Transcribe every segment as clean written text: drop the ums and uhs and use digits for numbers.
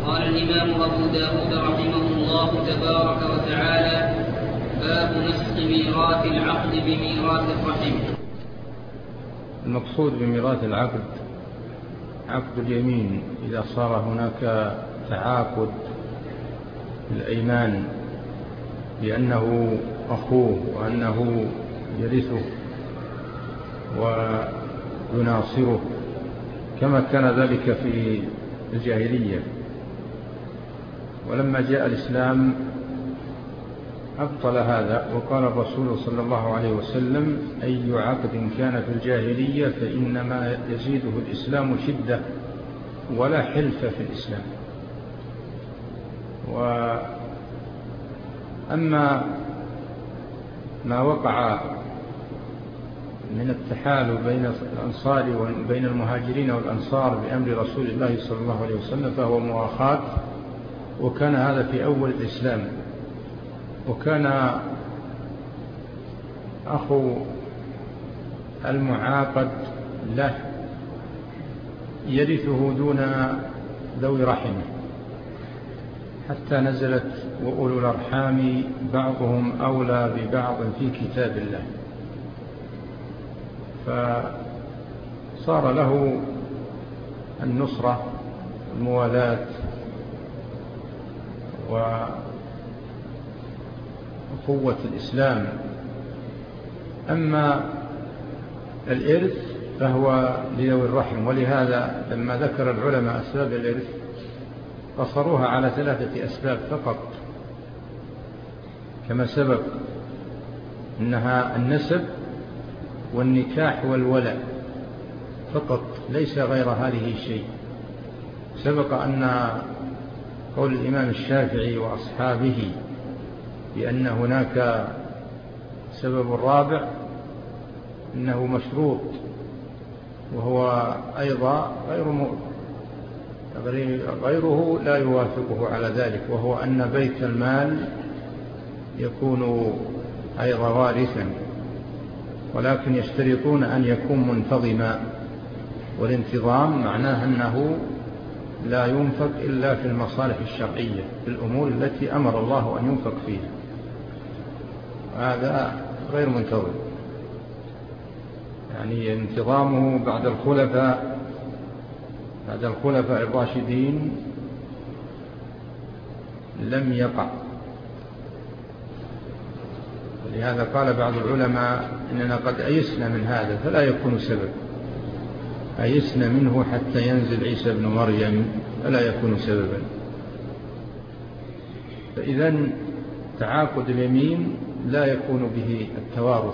قال الإمام أبو داود رحمه الله تبارك وتعالى: باب نسخ ميراث العقد بميراث الرحم. المقصود بميراث العقد عقد اليمين، إذا صار هناك تعاقد الأيمان بأنه أخوه وأنه يرثه ويناصره، كما كان ذلك في الجاهلية. ولما جاء الإسلام أبطل هذا، وقال الرسول صلى الله عليه وسلم: أي عقد كان في الجاهلية فإنما يزيده الإسلام شدة ولا حلف في الإسلام. وأما ما وقع من التحالف بين الأنصار وبين المهاجرين والأنصار بأمر رسول الله صلى الله عليه وسلم فهو مؤاخاة، وكان هذا في أول الإسلام. وكان أخو المعاقد له يرثه دون ذوي رحمه، حتى نزلت: وأولو الأرحام بعضهم أولى ببعض في كتاب الله. فصار له النصرة والموالاة وقوة الإسلام. أما الإرث فهو لذوي الرحم، ولهذا لما ذكر العلماء أسباب الإرث قصروها على 3 أسباب فقط، كما سبق إنها النسب والنكاح والولد فقط، ليس غير هذه شيء. سبق أن قول الإمام الشافعي وأصحابه بأن هناك سبب رابع إنه مشروط، وهو أيضا غيره لا يوافقه على ذلك، وهو أن بيت المال يكون أيضا وارثا، ولكن يشترطون أن يكون منتظما. والانتظام معناه أنه لا ينفق إلا في المصالح الشرعية، في الأمور التي أمر الله أن ينفق فيها. هذا غير منتظم، يعني انتظامه بعد الخلفاء الراشدين لم يقع. ولهذا قال بعض العلماء: إننا قد أيسنا من هذا فلا يكون سبب، أيسنا منه حتى ينزل عيسى بن مريم فلا يكون سببا. فإذن تعاقد اليمين لا يكون به التوارث.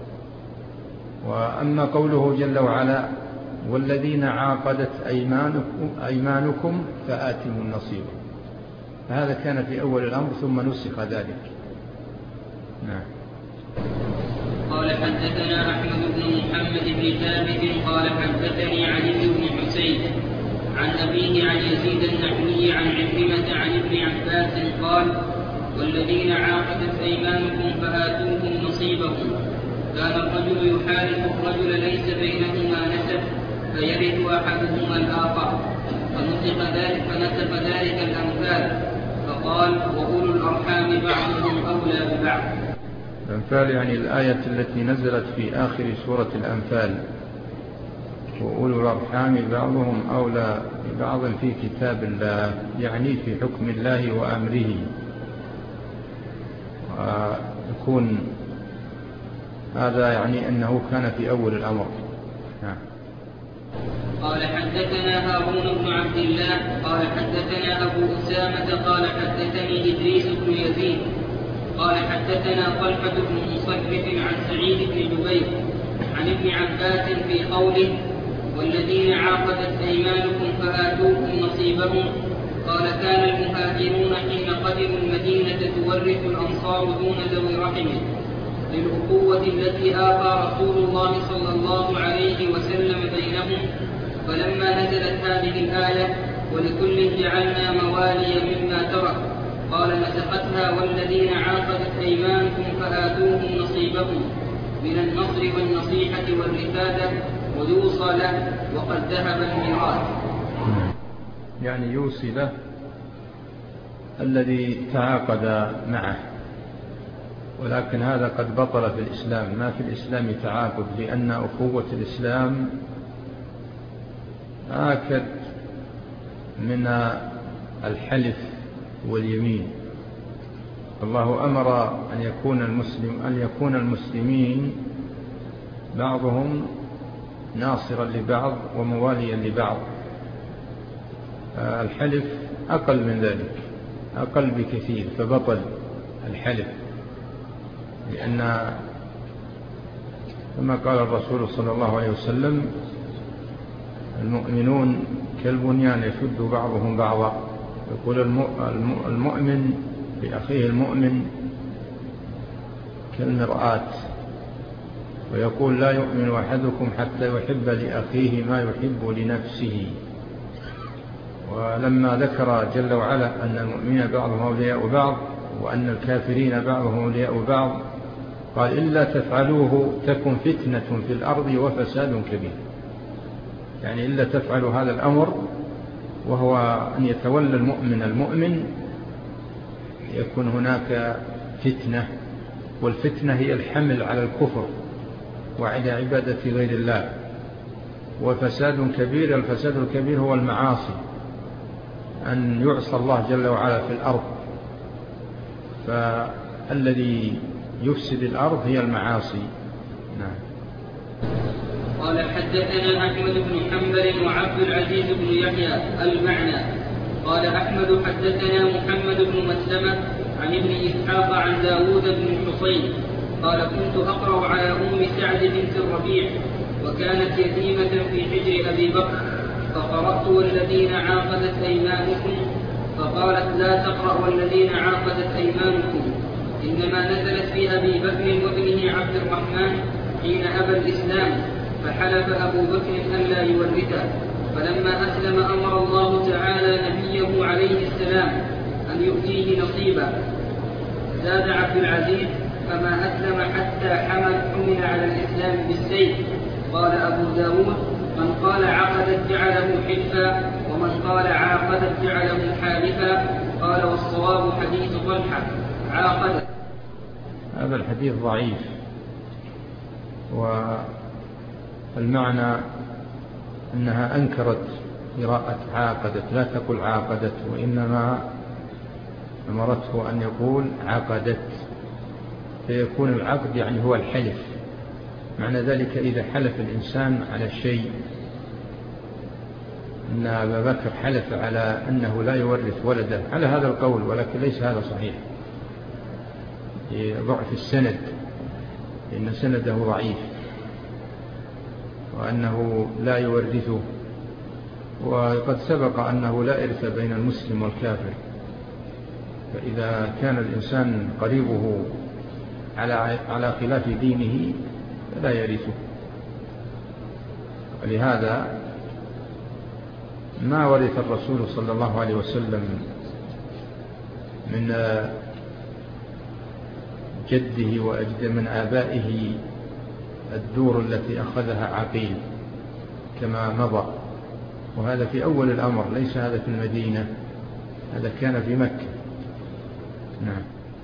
وأما قوله جل وعلا: والذين عاقدت أيمانكم فآتموا النصيب، فهذا كان في أول الأمر ثم نسخ ذلك. نعم. قال حدثنا أحمد بن محمد بن ثابت قال حدثني علي بن حسين عن أبيه عن يزيد النحوي عن عكرمة عن ابن عباس قال: والذين عاقدت أيمانكم فآتوهم نصيبهم. كان الرجل يحارب الرجل ليس بينهما نسب فيرث أحدهما الآخر، فنسخ ذلك الأمثال، فقال: وأولو الأرحام بعضهم أولى ببعض. الأنفال يعني الآية التي نزلت في آخر سورة الأنفال: وأولو الأرحام بعضهم أولى ببعض في كتاب الله، يعني في حكم الله وأمره. ويكون هذا يعني أنه كان في أول الأمر. قال حدثنا هارون بن عبد الله قال حدثنا أبو أسامة قال حدثني إدريس بن يزيد قال حدثنا طلحة بن مصرف عن سعيد بن جبير عن ابن عباس في قوله: والذين عاقدت أيمانكم فآتوهم نصيبهم. قال: كان المهاجرون حين قدموا المدينة تورث الأنصار دون ذوي رحمه، للأخوة التي آقى رسول الله صلى الله عليه وسلم بينهم. فلما نزلت هذه الآية: ولكل جعلنا موالي مما ترك، قال: نسختها: والذين عاقدت أيمانكم فآتوهم نصيبهم من النصر والنصيحة والرفادة، ويوصى له وقد ذهب الميراث. يعني يوصي له الذي تعاقد معه، ولكن هذا قد بطل في الإسلام. ما في الإسلام تعاقد، لأن أخوة الإسلام آكد من الحلف واليمين. الله أمر أن يكون المسلمين بعضهم ناصرا لبعض ومواليا لبعض. الحلف أقل من ذلك، أقل بكثير، فبطل الحلف، لأن كما قال الرسول صلى الله عليه وسلم: المؤمنون كالبنيان يشد بعضهم بعضا. يقول المؤمن لأخيه المؤمن كالمرآة، ويقول: لا يؤمن أحدكم حتى يحب لأخيه ما يحب لنفسه. ولما ذكر جل وعلا أن المؤمنين بعضهم أولياء بعض وأن الكافرين بعضهم أولياء بعض، قال: إلا تفعلوه تكن فتنة في الأرض وفساد كبير. يعني إلا تفعلوا هذا الأمر، وهو أن يتولى المؤمن يكون هناك فتنة، والفتنة هي الحمل على الكفر وعلى عبادة غير الله. وفساد كبير، الفساد الكبير هو المعاصي، أن يعصى الله جل وعلا في الأرض. فالذي يفسد الأرض هي المعاصي. نعم. قال: حدثنا أحمد بن حنبل وعبد العزيز بن يحيى. المعنى: قال أحمد: حدثنا محمد بن مسلمة عن ابن إسحاق عن داود بن الحصين قال: كنت أقرأ على أم سعد بنت الربيع، وكانت يتيمة في حجر أبي بكر، فقرأت: والذين عاقدت أيمانكم، فقالت: لا تقرأ والذين عاقدت أيمانكم، إنما نزلت في أبي بكر وابنه عبد الرحمن حين أبى الإسلام، فحلف أبو بكر أن لا يورثه، فلما أسلم أمر الله تعالى نبيه عليه السلام أن يؤتيه نصيبا. زاد عبد العزيز: فما أسلم حتى حمل على الإسلام بالسيف. قال أبو داود: من قال عقدت جعله حلفا، ومن قال عاقدت جعله حالفا. قال: والصواب حديث طلحة عاقدت. هذا الحديث ضعيف، والمعنى أنها أنكرت قراءة عاقدت، لا تقل عاقدت، وإنما أمرته أن يقول عقدت، فيكون العقد يعني هو الحلف. معنى ذلك إذا حلف الإنسان على شيء، أن أبا بكر حلف على أنه لا يورث ولده على هذا القول، ولكن ليس هذا صحيح، ضعف السند، إن سنده ضعيف، وأنه لا يورثه. وقد سبق أنه لا إرث بين المسلم والكافر، فإذا كان الإنسان قريبه على خلاف دينه فلا يرثه. ولهذا ما ورث الرسول صلى الله عليه وسلم من جده وأجد من آبائه الدور التي أخذها عقيل كما مضى، وهذا في أول الأمر، ليس هذا في المدينة، هذا كان في مكة. نعم.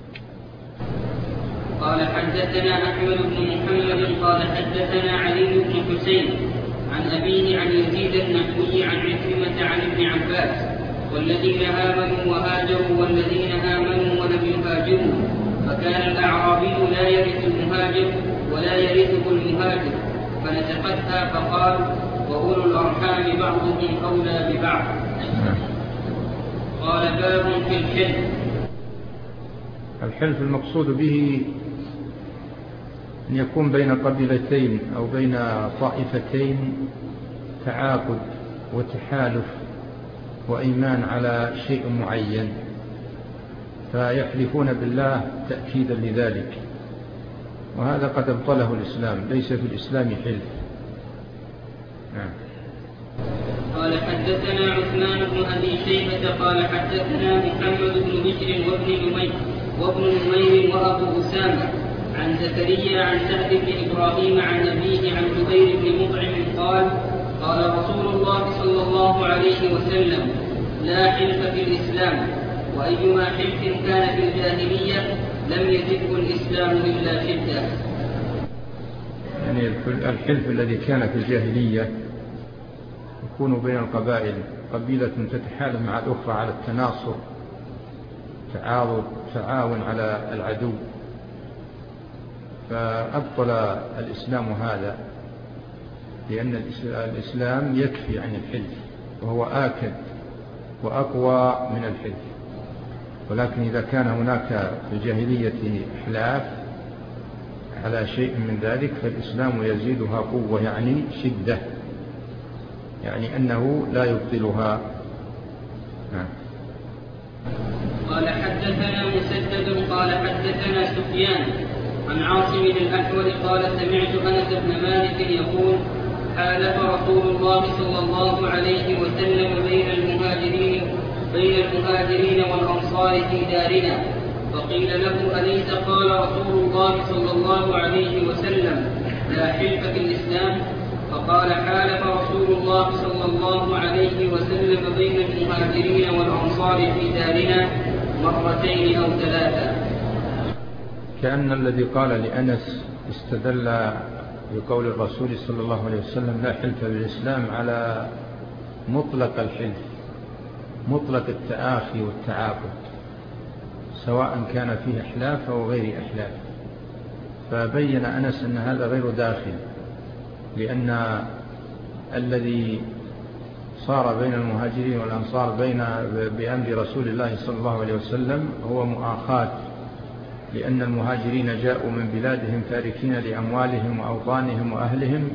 قال: حدثنا أحمد بن محمد قال: حدثنا علي بن حسين عن أبيه عن يزيد النحوي عن عكرمة عن ابن عباس: والذين آمنوا وهاجروا والذين آمنوا ولم يهاجروا، فكان الأعرابي لا يرث المهاجر ولا يرثه المهاجر، فنسختها فقال: وأولو الأرحام بعضهم أولى ببعض. قال: باب في الحلف. الحلف المقصود به أن يكون بين قبيلتين أو بين طائفتين تعاقد وتحالف وإيمان على شيء معين، فيحلفون بالله تأكيدا لذلك، وهذا قد ابطله الإسلام، ليس في الإسلام حلف. نعم. قال: حدثنا عثمان بن أبي شيبة قال: حدثنا محمد بن بشر وابن نمير وأبو أسامة عن زكريا عن سعد بن إبراهيم عن أبيه عن جبير بن مطعم قال: قال رسول الله صلى الله عليه وسلم: لا حلف في الإسلام، وأيما حلف كان في الجاهلية لم يزده الإسلام إلا شدة. يعني الحلف الذي كان في الجاهلية يكون بين القبائل، قبيلة تتحالف مع الأخرى على التناصر، تعاون على العدو، فأبطل الإسلام هذا، لأن الإسلام يكفي عن الحلف وهو آكد وأقوى من الحلف. ولكن إذا كان هناك في الجاهلية أحلاف على شيء من ذلك فالإسلام يزيدها قوة، يعني شدة، يعني أنه لا يبطلها. قال حدثنا مسدد قال حدثنا سفيان عن عاصم الأحول قال سمعت أنس بن مالك يقول حالف رسول الله صلى الله عليه وسلم بين المهاجرين والأنصار في دارنا، فقيل له أليس قال رسول الله صلى الله عليه وسلم لا حلف في الإسلام؟ فقال حالف رسول الله صلى الله عليه وسلم بين المهاجرين والأنصار في دارنا مرتين أو ثلاثة. كأن الذي قال لأنس استدل بقول الرسول صلى الله عليه وسلم لا حلف بالإسلام على مطلق الحلف، مطلق التآخي والتعاقد، سواء كان فيه أحلاف أو غير أحلاف. فبين أنس أن هذا غير داخل، لأن الذي صار بين المهاجرين والأنصار بأمر رسول الله صلى الله عليه وسلم هو مؤاخاة، لأن المهاجرين جاءوا من بلادهم تاركين لأموالهم وأوطانهم وأهلهم،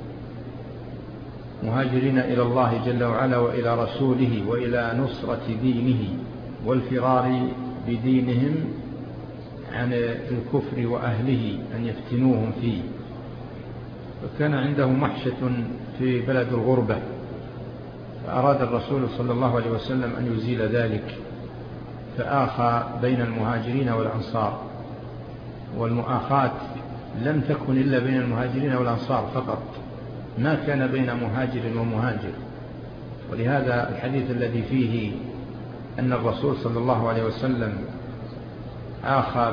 مهاجرين إلى الله جل وعلا وإلى رسوله وإلى نصرة دينه والفرار بدينهم عن الكفر وأهله أن يفتنوهم فيه. فكان عنده محشة في بلد الغربة، فأراد الرسول صلى الله عليه وسلم أن يزيل ذلك، فآخى بين المهاجرين والأنصار. والمؤاخاة لم تكن إلا بين المهاجرين والأنصار فقط، ما كان بين مهاجر ومهاجر. ولهذا الحديث الذي فيه أن الرسول صلى الله عليه وسلم آخى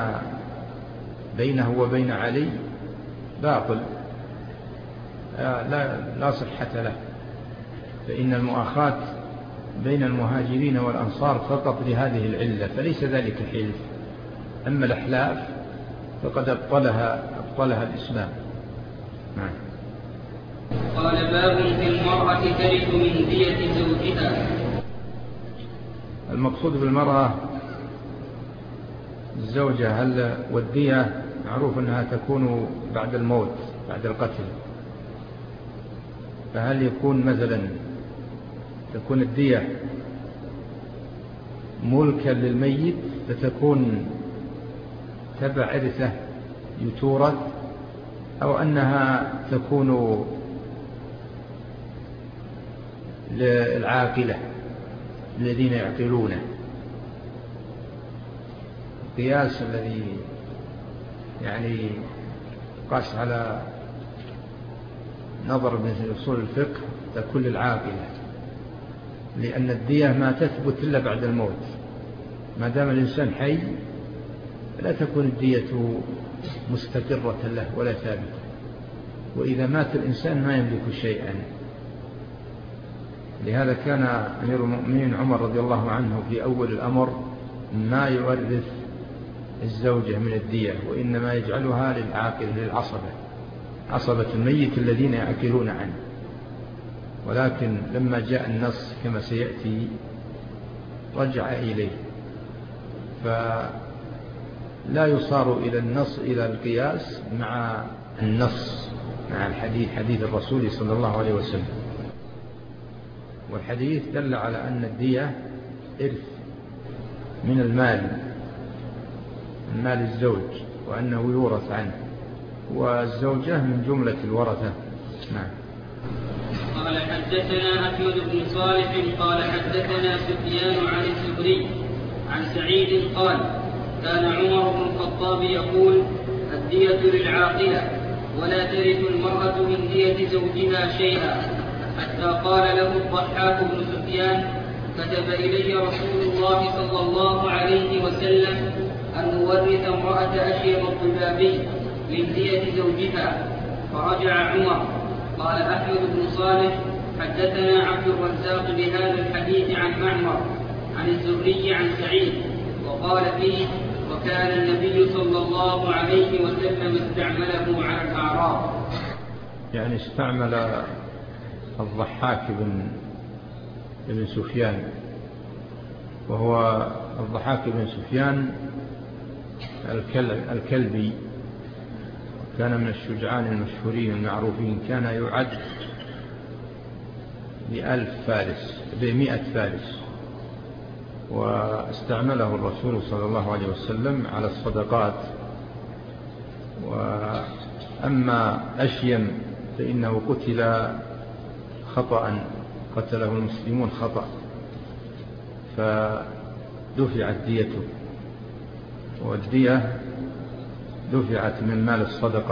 بينه وبين علي باطل، لا صحة له، فإن المؤاخاة بين المهاجرين والأنصار فقط لهذه العلة، فليس ذلك حلف. أما الأحلاف فقد أبطلها الإسلام. قال باب في المرأة ترث من دية زوجها. المقصود بالمرأة الزوجة، والدية معروف أنها تكون بعد الموت، بعد القتل. فهل يكون مثلا تكون الدية ملكا للميت فتكون تبع إرثه يتورث، أو أنها تكون للعاقلة الذين يعقلونه؟ القياس الذي يعني قاس على نظر من أصول الفقه تكون للعاقلة، لأن الدية ما تثبت إلا بعد الموت. ما دام الإنسان حي لا تكون الدية مستقرة له ولا ثابتة، وإذا مات الإنسان ما يملك شيئا. لهذا كان أمير المؤمنين عمر رضي الله عنه في أول الأمر ما يورث الزوجة من الدية، وإنما يجعلها للعاقل، عصبة الميت الذين يأكلون عنه. ولكن لما جاء النص كما سيأتي رجع إليه، فلا يصار إلى النص إلى القياس مع النص، مع الحديث، حديث الرسول صلى الله عليه وسلم. والحديث دل على أن الدية إرث من المال الزوج، وأنه يورث عنه، والزوجة من جملة الورثة. نعم. قال حدثنا أحمد بن صالح قال حدثنا سفيان عن الزهري عن سعيد قال كان عمر بن الخطاب يقول الدية للعاقلة ولا ترث المرأة من دية زوجها شيئا، حتى قال له الضحاك بن سفيان كتب إلي رسول الله صلى الله عليه وسلم أن أورث امرأة أشيم الضبابي من دية زوجها، فرجع عمر. قال أحمد بن صالح: حدثنا عبد الرزاق بهذا الحديث عن معمر عن الزهري عن سعيد، وقال فيه: وكان النبي صلى الله عليه وسلم استعمله على الأعراب. يعني استعمل الضحاك بن سفيان، وهو الضحاك بن سفيان الكلبي، كان من الشجعان المشهورين المعروفين، كان يعد ب100 فارس، واستعمله الرسول صلى الله عليه وسلم على الصدقات. وأما أشيم فإنه قتل خطأ، قتله المسلمون خطأ، فدفعت ديته، والدية دفعت من مال الصدقة،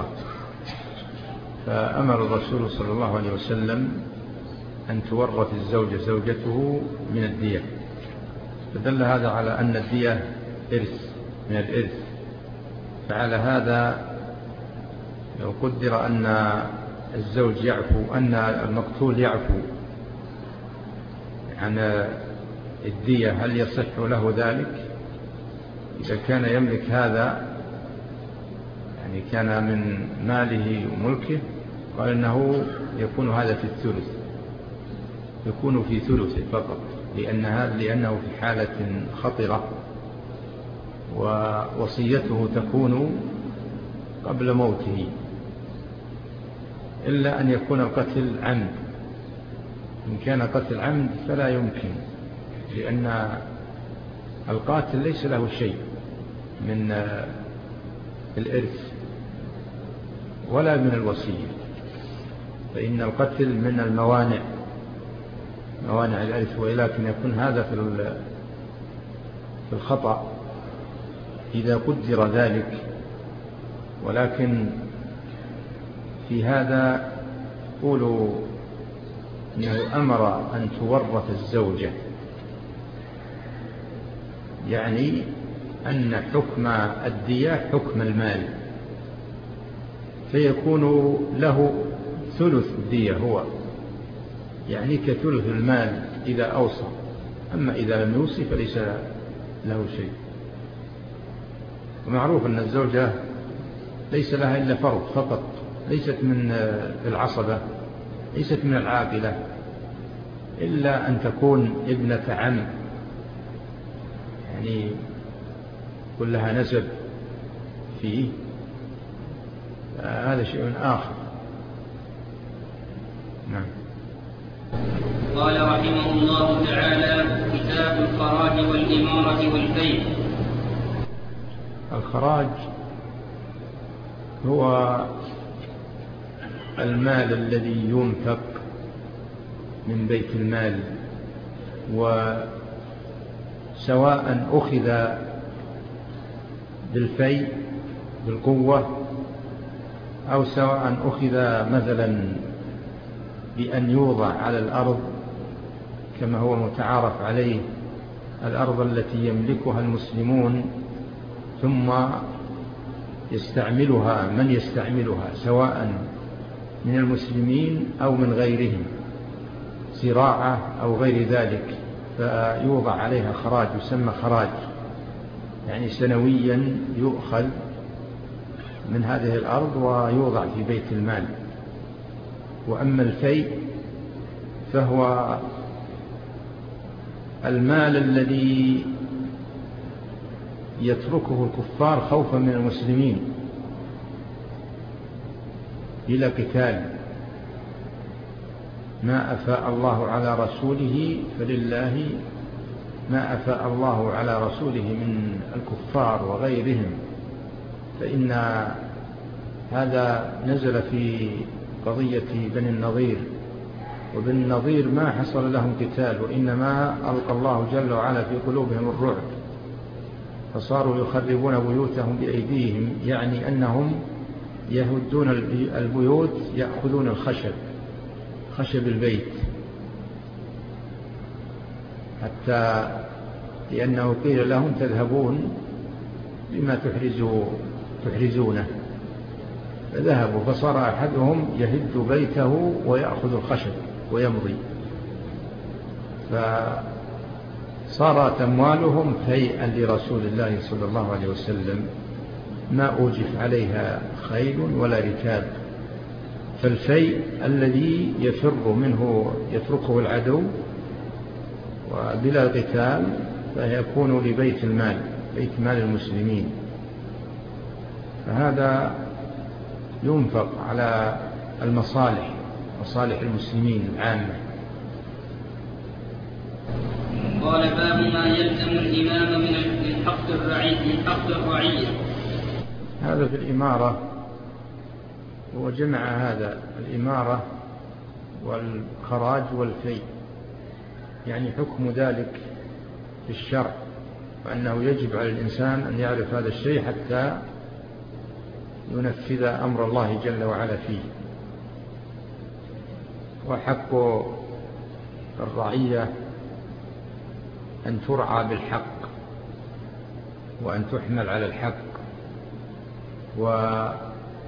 فأمر الرسول صلى الله عليه وسلم أن تورث الزوجة زوجته من الدية، فدل هذا على أن الدية إرث من الإرث. فعلى هذا لو قدر أن الزوج يعفو، أن المقتول يعفو عن الدية، هل يصح له ذلك؟ إذا كان يملك هذا، يعني كان من ماله وملكه، قال إنه يكون هذا في الثلث، يكون في ثلثه فقط، لأنه في حالة خطرة، ووصيته تكون قبل موته، إلا أن يكون القتل عمد. إن كان قتل عمد فلا يمكن، لأن القاتل ليس له شيء من الإرث ولا من الوصية، فإن القتل من موانع الإرث، ولكن يكون هذا في الخطأ إذا قدر ذلك. ولكن في هذا قولوا أنه أمر أن تورث الزوجة، يعني أن حكم الدية حكم المال، فيكون له ثلث الدية هو، يعني كثلث المال إذا أوصى. أما إذا لم يوصي فليس له شيء. ومعروف أن الزوجة ليس لها إلا فرض فقط، ليست من العصبة، ليست من العاقلة، إلا أن تكون ابنة عم، يعني كلها نسب فيه، هذا شيء آخر. نعم. قال رحمه الله تعالى: كتاب الخراج والإمارة والفيء. الخراج هو المال الذي ينفق من بيت المال، وسواء أخذ بالفيء بالقوة، أو سواء أخذ مثلا بأن يوضع على الأرض كما هو متعارف عليه، الأرض التي يملكها المسلمون ثم يستعملها من يستعملها، سواء من المسلمين أو من غيرهم، زراعة أو غير ذلك، فيوضع عليها خراج، يسمى خراج، يعني سنويا يؤخذ من هذه الأرض ويوضع في بيت المال. وأما الفيء فهو المال الذي يتركه الكفار خوفا من المسلمين إلى قتال، ما أفاء الله على رسوله فلله ما أفاء الله على رسوله من الكفار وغيرهم، فإن هذا نزل في قضية بني النضير، وبني النضير ما حصل لهم قتال، وإنما ألقى الله جل وعلا في قلوبهم الرعب، فصاروا يخربون بيوتهم بأيديهم، يعني أنهم يهدون البيوت، يأخذون خشب البيت، حتى لأنه قيل لهم تذهبون بما تحرزونه، فذهبوا، فصار أحدهم يهد بيته ويأخذ الخشب ويمضي، فصارت أموالهم فيئا لرسول الله صلى الله عليه وسلم، ما أوجف عليها خيل ولا ركاب. فالفيء الذي يفر منه يتركه العدو وبلا قتال فيكون لبيت المال، بيت مال المسلمين، فهذا ينفق على المصالح، مصالح المسلمين العامة. قال باب ما يلزم الإمام من حق الرعية. هذا في الإمارة، وجمع هذا الإمارة والخراج والفيء، يعني حكم ذلك في الشرع، وأنه يجب على الإنسان أن يعرف هذا الشيء حتى ينفذ أمر الله جل وعلا فيه. وحق الرعية أن ترعى بالحق وأن تحمل على الحق ولا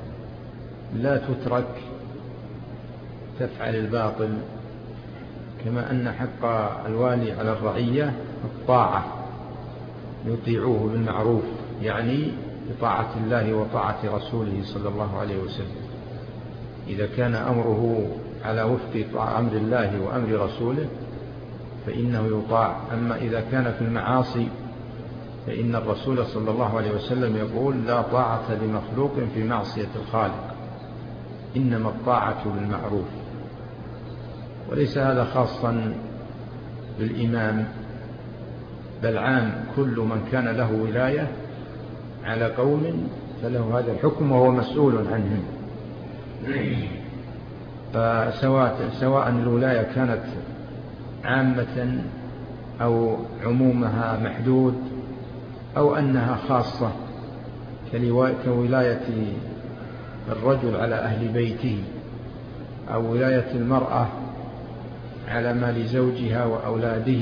تترك تفعل الباطل، كما أن حق الوالي على الرعية الطاعة، يطيعوه بالمعروف، يعني بطاعة الله وطاعة رسوله صلى الله عليه وسلم. إذا كان أمره على وفق أمر الله وأمر رسوله فإنه يطاع. أما إذا كان في المعاصي فإن الرسول صلى الله عليه وسلم يقول: لا طاعة لمخلوق في معصية الخالق، إنما الطاعة بالمعروف. وليس هذا خاصا بالإمام، بل عام، كل من كان له ولاية على قوم فله هذا الحكم وهو مسؤول عنهم. فسواء الولاية كانت عامة أو عمومها محدود أو أنها خاصة، كولاية الرجل على أهل بيته، أو ولاية المرأة على مال زوجها وأولاده.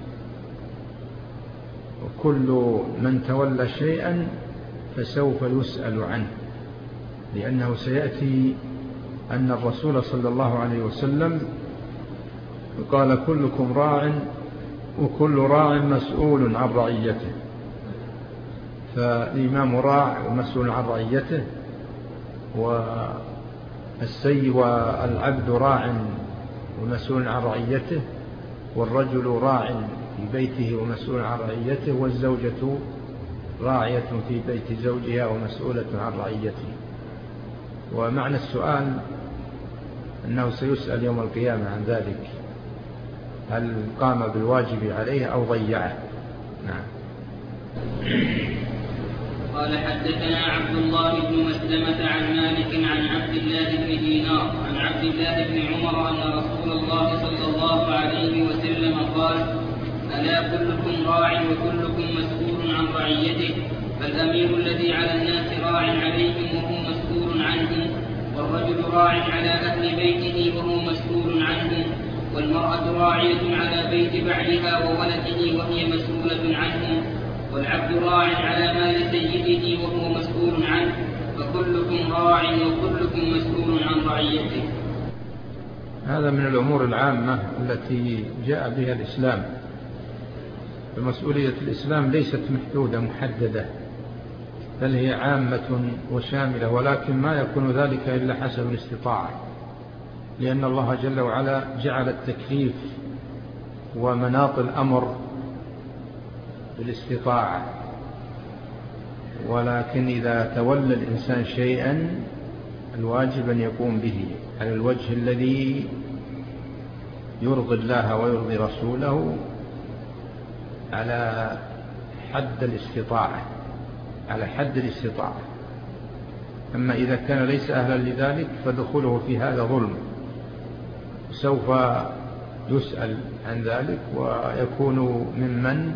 وكل من تولى شيئا فسوف يسأل عنه، لأنه سيأتي أن الرسول صلى الله عليه وسلم قال: كلكم راع وكل راع مسؤول عن رعيته. فالإمام راع ومسؤول عن رعيته، والعبد راع ومسؤول عن رعيته، والرجل راع في بيته ومسؤول عن رعيته، والزوجة راعية في بيت زوجها ومسؤولة عن رعيته. ومعنى السؤال أنه سيسأل يوم القيامة عن ذلك، هل قام بالواجب عليه أو ضيعه. نعم. قال حدثنا عبد الله بن مسلمة عن مالك عن عبد الله بن دينار عن عبد الله بن عمر أن رسول الله صلى الله عليه وسلم قال: ألا كلكم راع وكلكم مسؤول عن رعيته، فالأمير الذي على الناس راع عليهم وهو مسؤول عنهم، والرجل راع على أهل بيته وهو مسؤول عنهم، والمرأة راعية على بيت بعلها وولده وهي مسؤولة عنهم، والعبد راع على مال سيده وهو مسؤول عنه، فكلكم راع وكلكم مسؤول عن رعيته. هذا من الأمور العامة التي جاء بها الإسلام. فمسؤولية الإسلام ليست محدودة محددة، بل هي عامة وشاملة، ولكن ما يكون ذلك إلا حسب الاستطاعة، لأن الله جل وعلا جعل التكليف ومناط الأمر بالاستطاعة. ولكن إذا تولى الإنسان شيئا الواجب أن يقوم به على الوجه الذي يرضي الله ويرضي رسوله، على حد الاستطاعة، على حد الاستطاعة. أما إذا كان ليس أهلا لذلك فدخوله في هذا ظلم، سوف يسأل عن ذلك ويكون ممن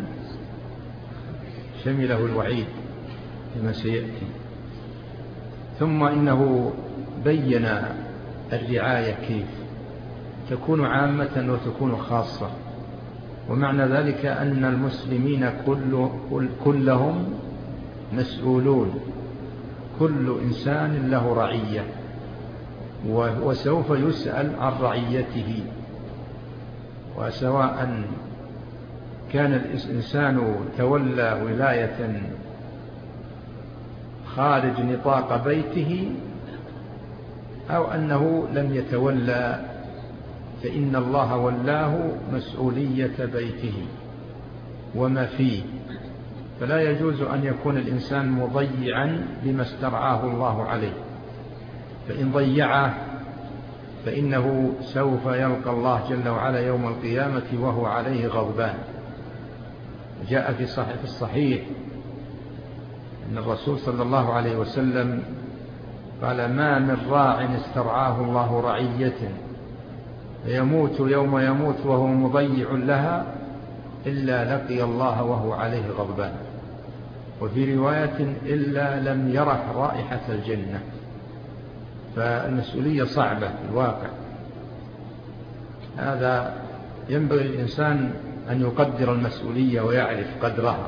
شمله الوعيد كما سيأتي. ثم إنه بين الرعاية كيف تكون عامة وتكون خاصة. ومعنى ذلك أن المسلمين كلهم مسؤولون، كل إنسان له رعية، وسوف يسأل عن رعيته. وسواء كان الإنسان تولى ولاية خارج نطاق بيته أو أنه لم يتولى، فإن الله ولاه مسؤولية بيته وما فيه، فلا يجوز أن يكون الإنسان مضيعا لما استرعاه الله عليه، فإن ضيعه فإنه سوف يلقى الله جل وعلا يوم القيامة وهو عليه غضبان. جاء في الصحيح أن الرسول صلى الله عليه وسلم قال: ما من راع استرعاه الله رعية يموت يوم يموت وهو مضيع لها إلا لقي الله وهو عليه غضبان، وفي رواية إلا لم يرح رائحة الجنة. فالمسؤولية صعبة في الواقع. هذا ينبغي الإنسان أن يقدر المسؤولية ويعرف قدرها،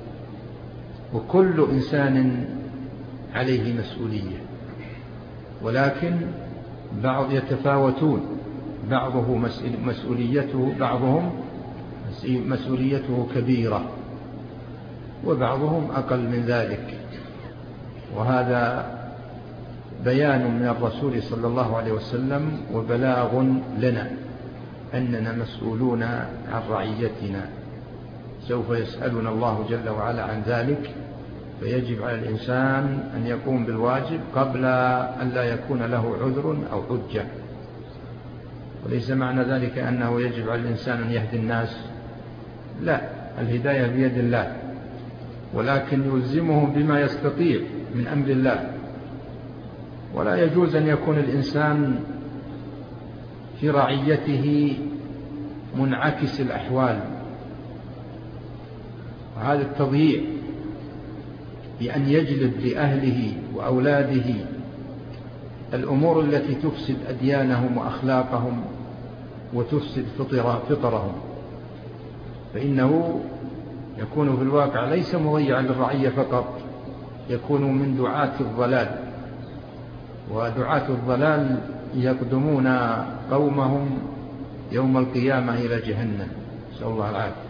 وكل إنسان عليه مسؤولية، ولكن بعض يتفاوتون، بعضهم مسؤوليته كبيرة وبعضهم أقل من ذلك. وهذا بيان من الرسول صلى الله عليه وسلم وبلاغ لنا أننا مسؤولون عن رعيتنا، سوف يسألنا الله جل وعلا عن ذلك، فيجب على الإنسان أن يقوم بالواجب قبل أن لا يكون له عذر أو حجة. وليس معنى ذلك أنه يجب على الإنسان أن يهدي الناس، لا، الهداية بيد الله، ولكن يلزمهم بما يستطيع من أمر الله. ولا يجوز أن يكون الإنسان في رعيته منعكس الأحوال، وهذا التضييع بأن يجلب لأهله وأولاده الأمور التي تفسد أديانهم وأخلاقهم وتفسد فطرهم، فإنه يكون في الواقع ليس مضيعا للرعية فقط، يكون من دعاة الضلال، ودعاة الضلال يقدمون قومهم يوم القيامة إلى جهنم، نسأل الله العافية.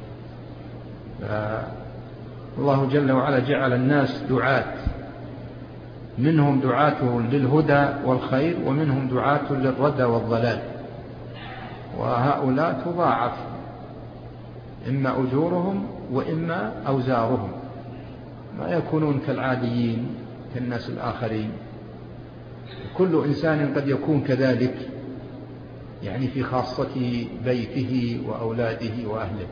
الله جل وعلا جعل الناس دعاة، منهم دعاة للهدى والخير، ومنهم دعاة للردى والضلال، وهؤلاء تضاعف إما أجورهم وإما أوزارهم، ما يكونون كالعاديين كالناس الآخرين. كل إنسان قد يكون كذلك، يعني في خاصة بيته وأولاده وأهله،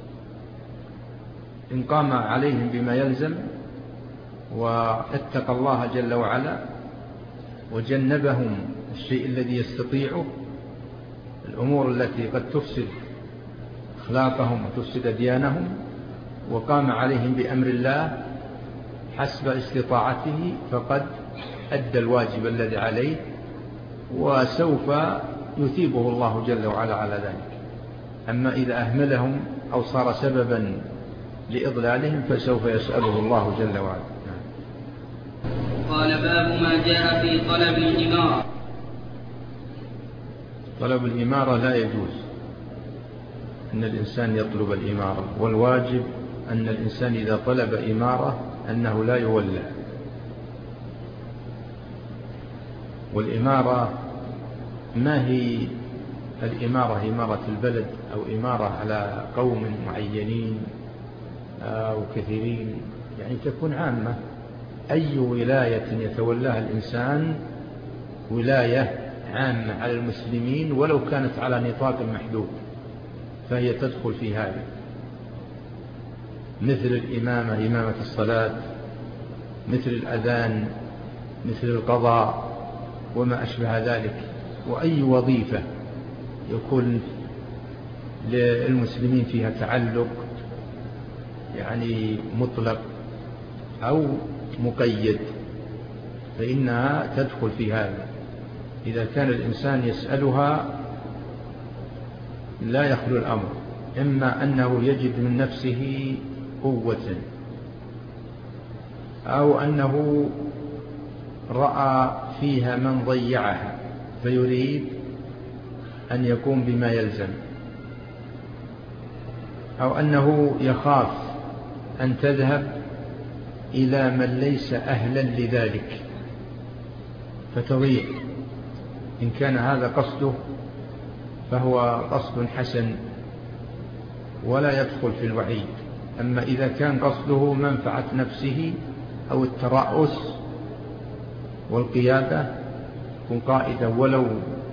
إن قام عليهم بما يلزم واتقى الله جل وعلا وجنبهم الشيء الذي يستطيعه، الأمور التي قد تفسد أخلاقهم وتفسد ديانهم، وقام عليهم بأمر الله حسب استطاعته، فقد أدى الواجب الذي عليه، وسوف يثيبه الله جل وعلا على ذلك. أما إذا أهملهم أو صار سببا لإضلالهم فسوف يسأله الله جل وعلا. قال: باب ما جاء في طلب الإمارة. طلب الإمارة لا يجوز أن الإنسان يطلب الإمارة، والواجب أن الإنسان إذا طلب إمارة أنه لا يولى. والإمارة ما هي الإمارة إمارة البلد أو إمارة على قوم معينين أو كثيرين، يعني تكون عامة. أي ولاية يتولاها الإنسان ولاية عامة على المسلمين ولو كانت على نطاق محدود فهي تدخل في هذا، مثل الإمامة، إمامة الصلاة، مثل الأذان، مثل القضاء وما أشبه ذلك. وأي وظيفة يكون للمسلمين فيها تعلق، يعني مطلق أو مقيد، فإنها تدخل في هذا. إذا كان الإنسان يسألها لا يخلو الأمر إما أنه يجد من نفسه قوة، أو أنه رأى فيها من ضيعها فيريد أن يقوم بما يلزم، أو أنه يخاف أن تذهب إلى من ليس أهلا لذلك فتضيع. إن كان هذا قصده فهو قصد حسن ولا يدخل في الوعيد. أما إذا كان قصده منفعة نفسه أو الترأس والقيادة، كن قائدا ولو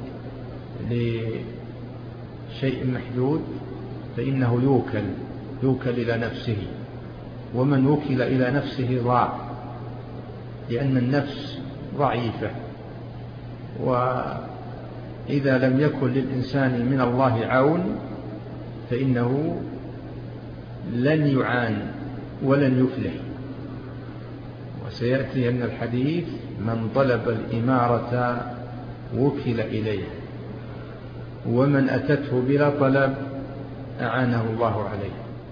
لشيء محدود، فإنه يوكل إلى نفسه، ومن وكل إلى نفسه ضاع، لأن النفس ضعيفة. وإذا لم يكن للإنسان من الله عون فإنه لن يعان ولن يفلح. وسيأتي أن الحديث من طلب الإمارة وكل إليه، ومن أتته بلا طلب أعانه الله عليه.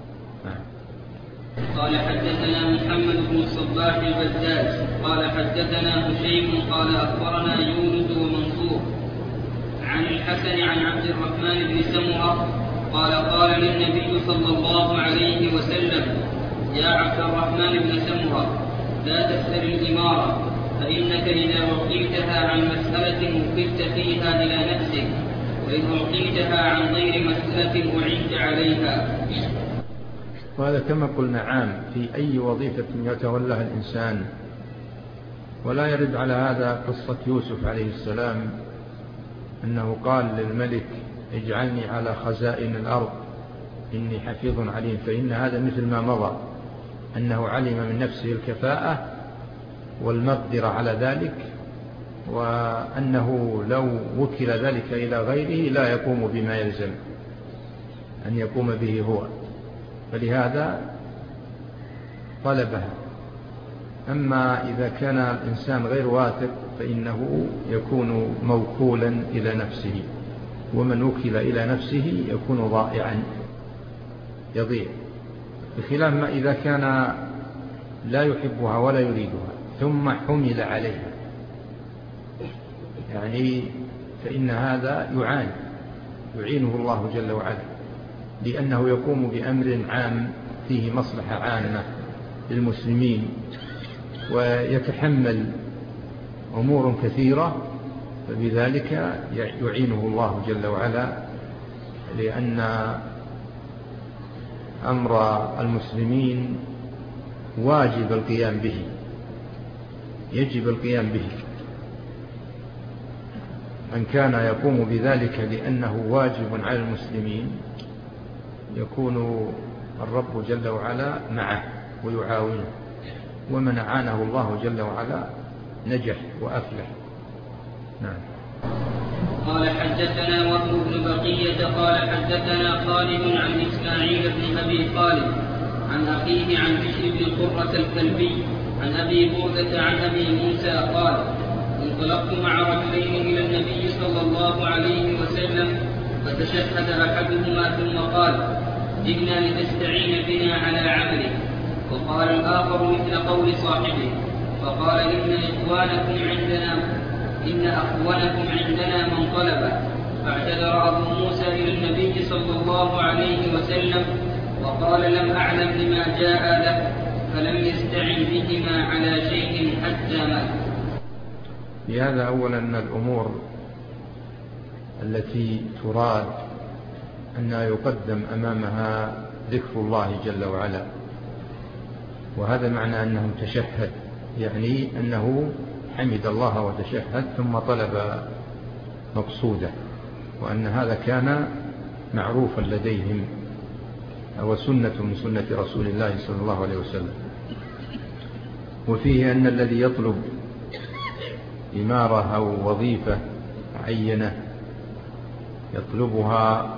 قال حدثنا محمد بن الصباح البزاز قال حدثنا هشيم قال أخبرنا يونس ومنصور عن الحسن عن عبد الرحمن بن سمرة قال قال للنبي صلى الله عليه وسلم: يا عبد الرحمن بن سمرة، لا تسأل الإمارة، فإنك إذا أعطيتها عن مسألة وكلت فيها إلى نفسك، وإن أعطيتها عن غير مسألة أعنت عليها. وهذا كما قلنا عام في أي وظيفة يتولاها الإنسان. ولا يرد على هذا قصة يوسف عليه السلام أنه قال للملك: اجعلني على خزائن الأرض إني حفيظ عليم. فإن هذا مثل ما مضى، أنه علم من نفسه الكفاءة والمقدرة على ذلك، وأنه لو وكل ذلك إلى غيره لا يقوم بما يلزم أن يقوم به هو، فلهذا طلبها. أما إذا كان الإنسان غير واثق فإنه يكون موكولا إلى نفسه، ومن وكل إلى نفسه يكون ضائعا يضيع، بخلاف ما إذا كان لا يحبها ولا يريدها ثم حمل عليها، يعني فإن هذا يعينه الله جل وعلا، لأنه يقوم بأمر عام فيه مصلحة عامة للمسلمين، ويتحمل أمور كثيرة، فبذلك يعينه الله جل وعلا، لأن أمر المسلمين واجب القيام به، يجب القيام به. من كان يقوم بذلك لأنه واجب على المسلمين يكون الرب جل وعلا معه ويعاونه، ومن أعانه الله جل وعلا نجح وأفلح. نعم. قال حدثنا وهب بن بقية قال حدثنا خالد عن إسماعيل بن أبي خالد عن أخيه عن بشر بن قرة الكلبي عن أبي بردة عن أبي موسى قال: انطلقت مع رجلين إلى النبي صلى الله عليه وسلم، فتشهد أحدهما ثم قال: جئنا لتستعين بنا على عملك. وقال الآخر مثل قول صاحبه، فقال: إن أخونكم عندنا من طلبه. فاعتذر أبو موسى إلى النبي صلى الله عليه وسلم وقال: لم أعلم لما جاء له، فلم يستعن بهما على شيء حتى مات. لهذا أولا أن الأمور التي تراد أن يقدم أمامها ذكر الله جل وعلا، وهذا معنى أنه تشهد، يعني أنه حمد الله وتشهد ثم طلب مقصوده، وأن هذا كان معروفا لديهم وسنة من سنة رسول الله صلى الله عليه وسلم. وفيه أن الذي يطلب إمارة أو وظيفة معينة يطلبها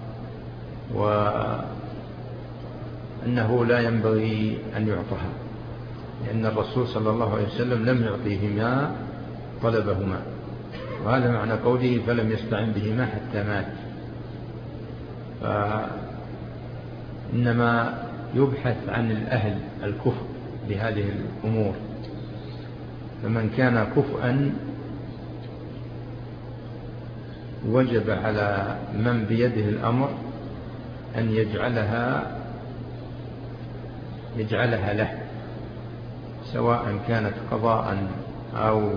وأنه لا ينبغي أن يعطها، لأن الرسول صلى الله عليه وسلم لم يعطيهما طلبهما، وهذا معنى قوله: فلم يستعن بهما حتى مات. إنما يبحث عن الأهل الكفء لهذه الأمور. فمن كان كفءا وجب على من بيده الأمر أن يجعلها له، سواء كانت قضاء أو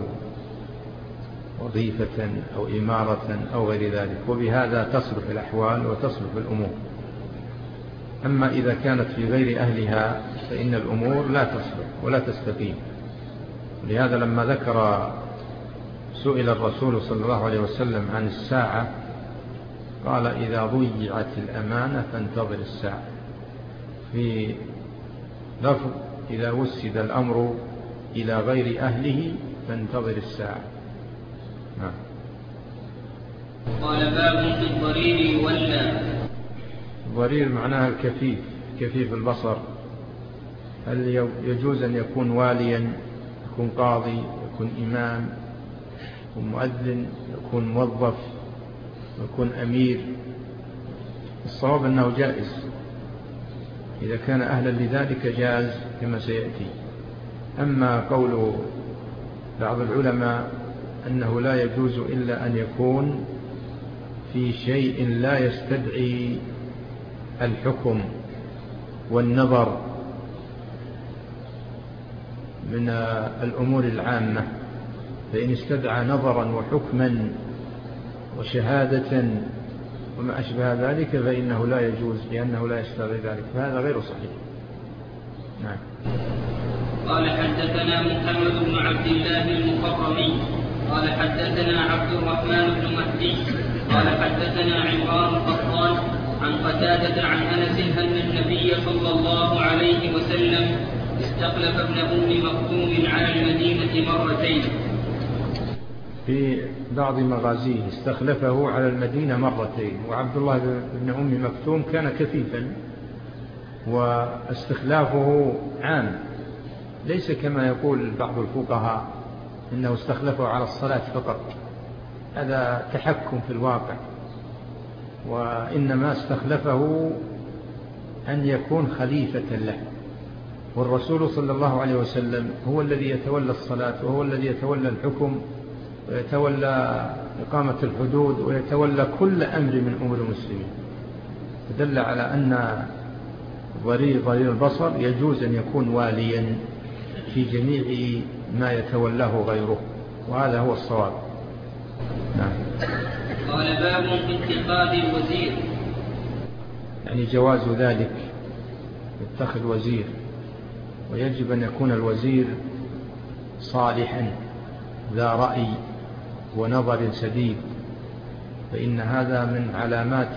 وظيفة أو إمارة أو غير ذلك، وبهذا تصلح الأحوال وتصلح الأمور. أما إذا كانت في غير أهلها فإن الأمور لا تصلح ولا تستقيم. لهذا لما سئل الرسول صلى الله عليه وسلم عن الساعة قال: إذا ضيعت الأمانة فانتظر الساعة. في لفظ: إذا وسد الأمر إلى غير أهله فانتظر الساعة. قال: باب في الضرير يولى. الضرير معناها الكفيف، كفيف البصر. هل يجوز أن يكون واليا، يكون قاضي، يكون إمام، يكون مؤذن، يكون موظف، يكون أمير؟ الصواب أنه جائز، إذا كان أهلا لذلك جاز كما سيأتي. أما قول بعض العلماء أنه لا يجوز إلا أن يكون في شيء لا يستدعي الحكم والنظر من الأمور العامة، فإن استدعى نظرا وحكما وشهادة وما أشبه ذلك فإنه لا يجوز، لأنه لا يستدعي ذلك، فهذا غير صحيح. نعم. قال: حدثنا محمد بن عبد الله المخرمي قال: حدثنا عبد الرحمن بن مهدي قال: حدثنا عمران القطان عن قتادة عن أنس أن النبي صلى الله عليه وسلم استخلف ابن أم مكتوم على المدينة مرتين. في بعض مغازيه استخلفه على المدينة مرتين، وعبد الله بن أم مكتوم كان كفيفا، واستخلافه عام، ليس كما يقول بعض الفقهاء إنه استخلفه على الصلاة فقط، هذا تحكم في الواقع، وإنما استخلفه أن يكون خليفة له. والرسول صلى الله عليه وسلم هو الذي يتولى الصلاة، وهو الذي يتولى الحكم، ويتولى إقامة الحدود، ويتولى كل أمر من أمور المسلمين. فدل على أن ضرير البصر يجوز أن يكون واليا في جميع ما يتولاه غيره، وهذا هو الصواب. نعم. قال: باب في اتخاذ الوزير. يعني جواز ذلك، يتخذ وزير، ويجب أن يكون الوزير صالحا ذا رأي ونظر سديد، فإن هذا من علامات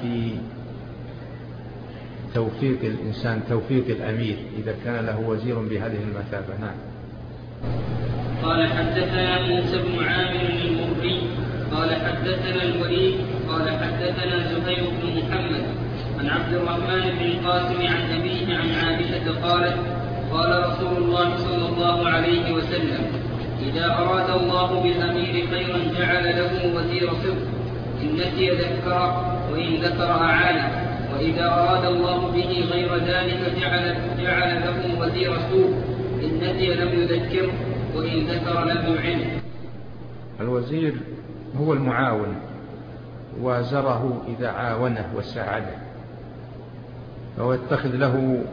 توفيق الإنسان، توفيق الأمير إذا كان له وزير بهذه المثابة. نعم. قال: حدثنا موسى بن عامر المري قال: حدثنا الوليد قال: حدثنا زهير بن محمد عن عبد الرحمن بن القاسم عن أبيه عن عائشة قالت: قال رسول الله صلى الله عليه وسلم: إذا أراد الله بالأمير خيرا جعل له وزير صدق، إن نسي ذكره وإن ذكر أعانه، وإذا أراد الله به غير ذلك جعل له وزير سوء، إن نسي لم يذكره وإن ذكر لم يعنه. الوزير هو المعاون، وازره إذا عاونه وساعده، فهو يتخذ له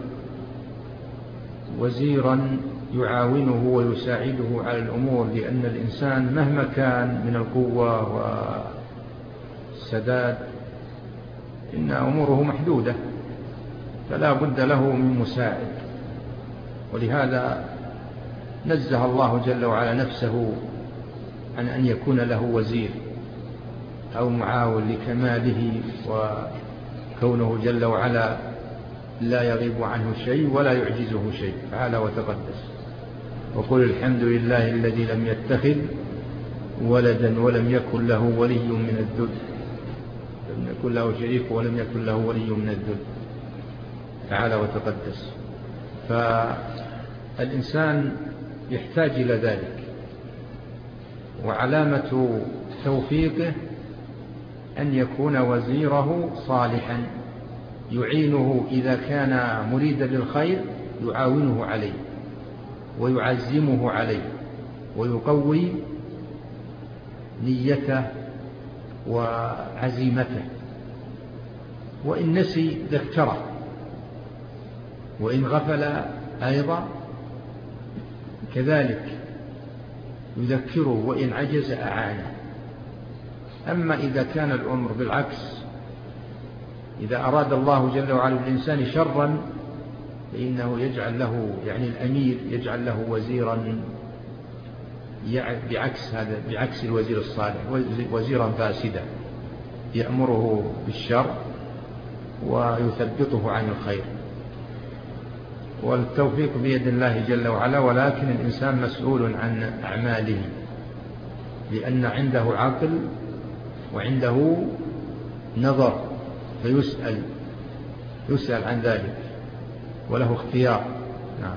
وزيرا يعاونه ويساعده على الأمور، لأن الإنسان مهما كان من القوة والسداد إن أموره محدودة، فلا بد له من مساعد. ولهذا نزه الله جل وعلا نفسه عن أن يكون له وزير أو معاون لكماله، وكونه جل وعلا لا يغيب عنه شيء ولا يعجزه شيء، تعالى وتقدس. وقل الحمد لله الذي لم يتخذ ولدا ولم يكن له ولي من الذل، لم يكن له شريك ولم يكن له ولي من الذل، تعالى وتقدس. فالإنسان يحتاج إلى ذلك، وعلامة توفيقه أن يكون وزيره صالحا يعينه إذا كان مريدا للخير، يعاونه عليه ويعزمه عليه ويقوي نيته وعزيمته، وإن نسي ذكره، وإن غفل أيضا كذلك يذكره، وإن عجز أعانه. أما إذا كان الأمر بالعكس، إذا أراد الله جل وعلا للإنسان شرا فإنه يجعل له، يعني الأمير يجعل له وزيرا بعكس الوزير الصالح، وزيرا فاسدا يأمره بالشر ويثبطه عن الخير. والتوفيق بيد الله جل وعلا، ولكن الإنسان مسؤول عن أعماله، لأن عنده عقل وعنده نظر، فيسأل عن ذلك وله اختيار. نعم.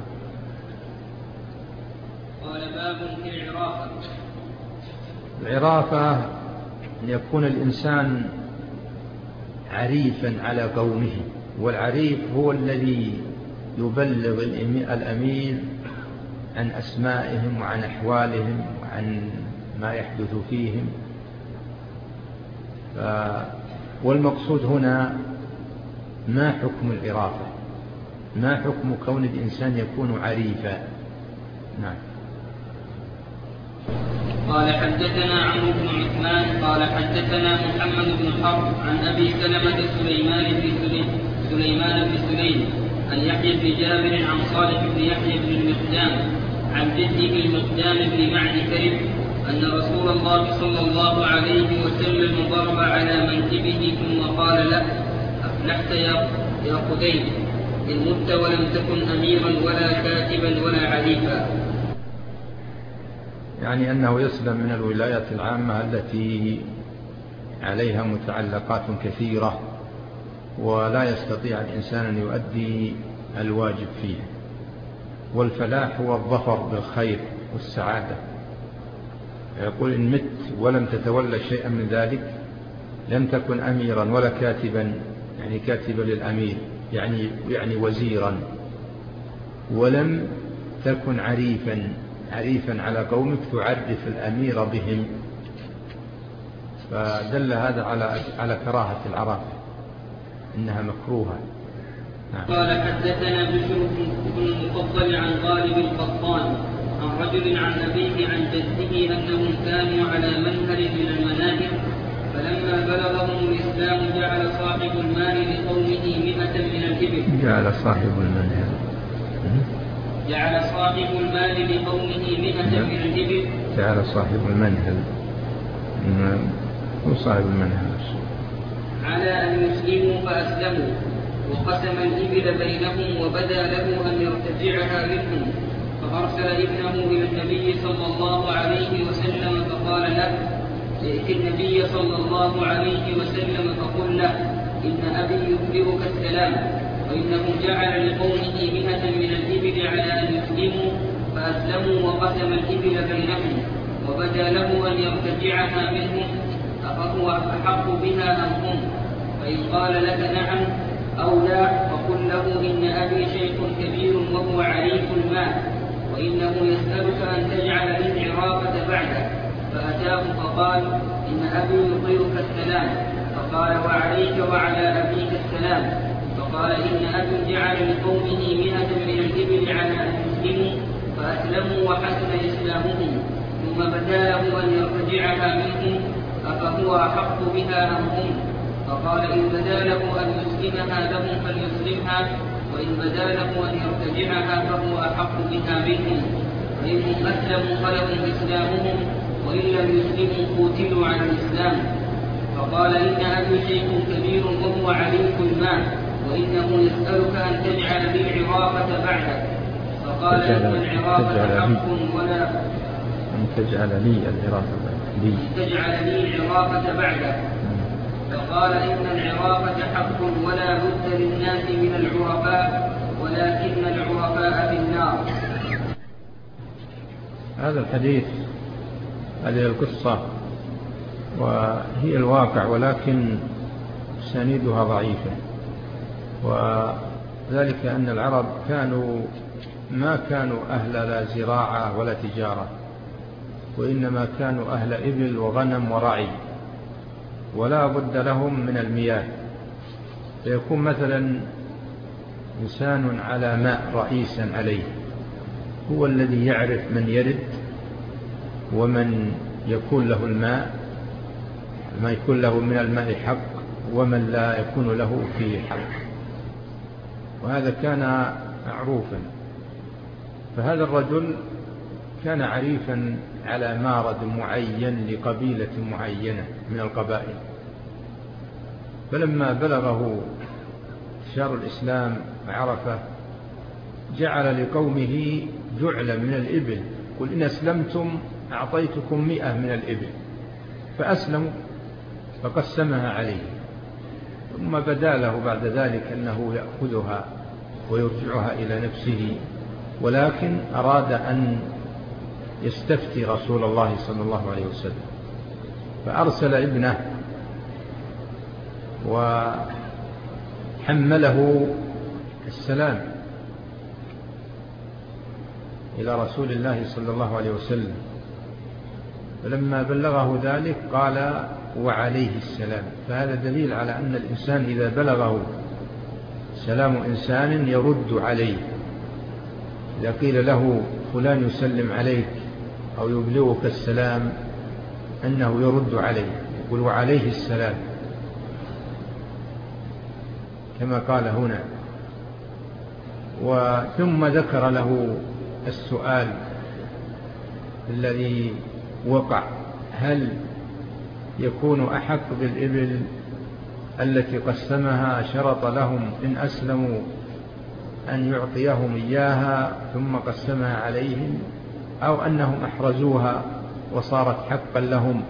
قال باب في العرافة. العرافة أن يكون الإنسان عريفا على قومه، والعريف هو الذي يبلغ الأمير عن أسمائهم وعن أحوالهم وعن ما يحدث فيهم. والمقصود هنا ما حكم العرافة، ما حكم كون الإنسان يكون عريفا. نعم. قال حدثنا عمرو بن عثمان قال حدثنا محمد بن حرب عن أبي سلمة سليمان بن سليم عن يحيى بن جابر عن صالح بن يحيى بن المقدام عن جده المقدام بن معد كرب أن رسول الله صلى الله عليه وسلم ضرب على منكبه ثم قال له: أفلحت يا خديج، إن مت ولم تكن أميرا ولا كاتبا ولا عريفا. يعني أنه يسلم من الولايات العامة التي عليها متعلقات كثيرة، ولا يستطيع الإنسان أن يؤدي الواجب فيه. والفلاح هو الظفر بالخير والسعادة. يقول: إن مت ولم تتولى شيئا من ذلك، لم تكن أميرا ولا كاتبا، يعني كاتبا للأمير، يعني وزيرا، ولم تكن عريفا على قومك تعرف الأمير بهم. فدل هذا على كراهة العرافة، إنها مكروهة. نعم. قال حدثنا بشر بن المفضل عن غالب القطان عن رجل عن أبيه عن جده أنهم كانوا على منهل من المناهل، فلما بلغهم الإسلام جعل صاحب المال لقومه 100 من الإبل. جعل صاحب المال لقومه 100 من الإبل. جعل صاحب المنهل هو صاحب المنهل على أن يسلموا فأسلموا، وقسم الإبل بينهم، وبدا له أن يرتجعها منهم، فأرسل ابنه إلى النبي صلى الله عليه وسلم فقال له: ائت النبي صلى الله عليه وسلم فقل له: إن أبي يخبرك السلام، وإنه جعل لقومه 100 من الإبل على أن يسلموا فأسلموا، وقسم الإبل بينهم، وبدا له أن يرتجعها منهم، أفهو أحق بها أم هم؟ فإن قال لك نعم أو لا فقل له: إن أبي شيخ كبير وهو عريف المال، وإنه يسألك أن تجعل لي العرافة بعده. فأتاه فقال: إن أبي يطيرك السلام. فقال: وعليك وعلى أبيك السلام. فقال: إن أبي جعل لقومه 100 من الإبل على أن يسلموا فأسلموا وحسن إسلامهم، ثم بدا له أن يرتجعها منهم، أفهو أحق بها أم هم؟ فقال: إن بدا له أن يسلمها لهم فليسلمها، وإن بدا له أن يرتجعها فهو أحق بها منهم، فإنهم أسلموا فلهم إسلامهم، وإن لم يسلموا قوتلوا على الإسلام. فقال: إن أبي شيخ كبير وهو عليك المال، وإنه يسألك أن تجعل لي العرافة بعده. فقال: إن العرافة حق ولا أن تجعل لي العرافة بعده. فقال: إن العرافة حق ولا بد للناس من العرفاء، ولكن العرفاء في النار. هذا الحديث، هذه القصة وهي الواقع، ولكن سندها ضعيفة، وذلك أن العرب ما كانوا أهل لا زراعة ولا تجارة، وإنما كانوا أهل إبل وغنم ورعي، ولا بد لهم من المياه. فيكون مثلا إنسان على ماء رئيسا عليه، هو الذي يعرف من يرد ومن يكون له الماء، ما يكون له من الماء حق ومن لا يكون له فيه حق، وهذا كان معروفا. فهذا الرجل كان عريفا على مارد معين لقبيلة معينة من القبائل، فلما بلغه شار الإسلام عرفه جعل لقومه جعل من الإبل، قل إن أسلمتم أعطيتكم 100 من الإبل، فأسلموا فقسمها عليه. ثم بدا له بعد ذلك أنه يأخذها ويرجعها إلى نفسه، ولكن أراد أن يستفتي رسول الله صلى الله عليه وسلم، فأرسل ابنه وحمله السلام إلى رسول الله صلى الله عليه وسلم. فلما بلغه ذلك قال وعليه السلام. فهذا دليل على أن الإنسان إذا بلغه سلام إنسان يرد عليه. إذا قيل له فلان يسلم عليك أو يبلغك السلام أنه يرد عليه، يقول وعليه السلام كما قال هنا. ثم ذكر له السؤال الذي وقع: هل يكون أحق بالإبل التي قسمها شرط لهم إن أسلموا أن يعطيهم إياها ثم قسمها عليهم، أو أنهم أحرزوها وصارت حقا لهم؟